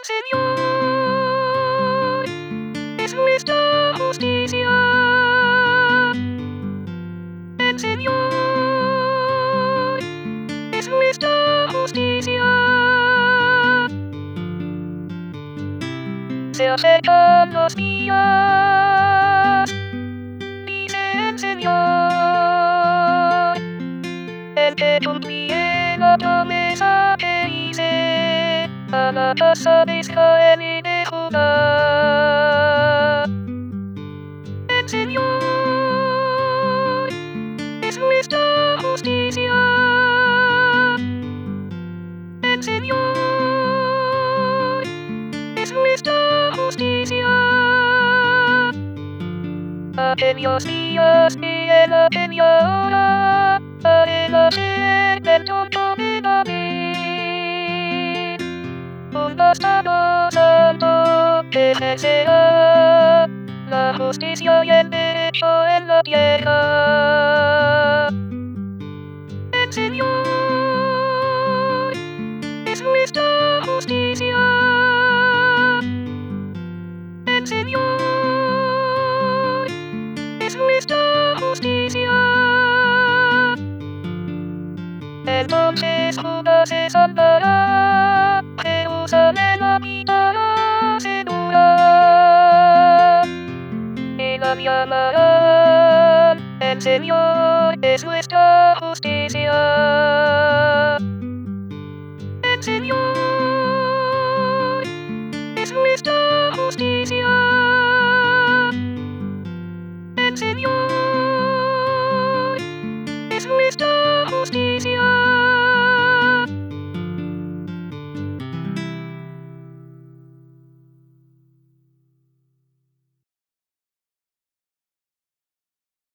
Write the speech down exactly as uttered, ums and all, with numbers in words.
Señor, es nuestra justicia. El Señor es nuestra justicia. Se acercan los días, dice el Señor, el que cumpliré la promesa que hice a la casa de Israel y de Judá. El Señor es nuestra justicia. El Señor es nuestra justicia. Aquellos días y en aquella hora haré nacer del trono de David un bastardo santo que ejercerá la justicia y el derecho en la tierra. El Señor es nuestra justicia. El Señor es nuestra justicia. Entonces Judá se salvará, Jerusalén habitará segura, y la llamarán, el Señor es nuestra justicia.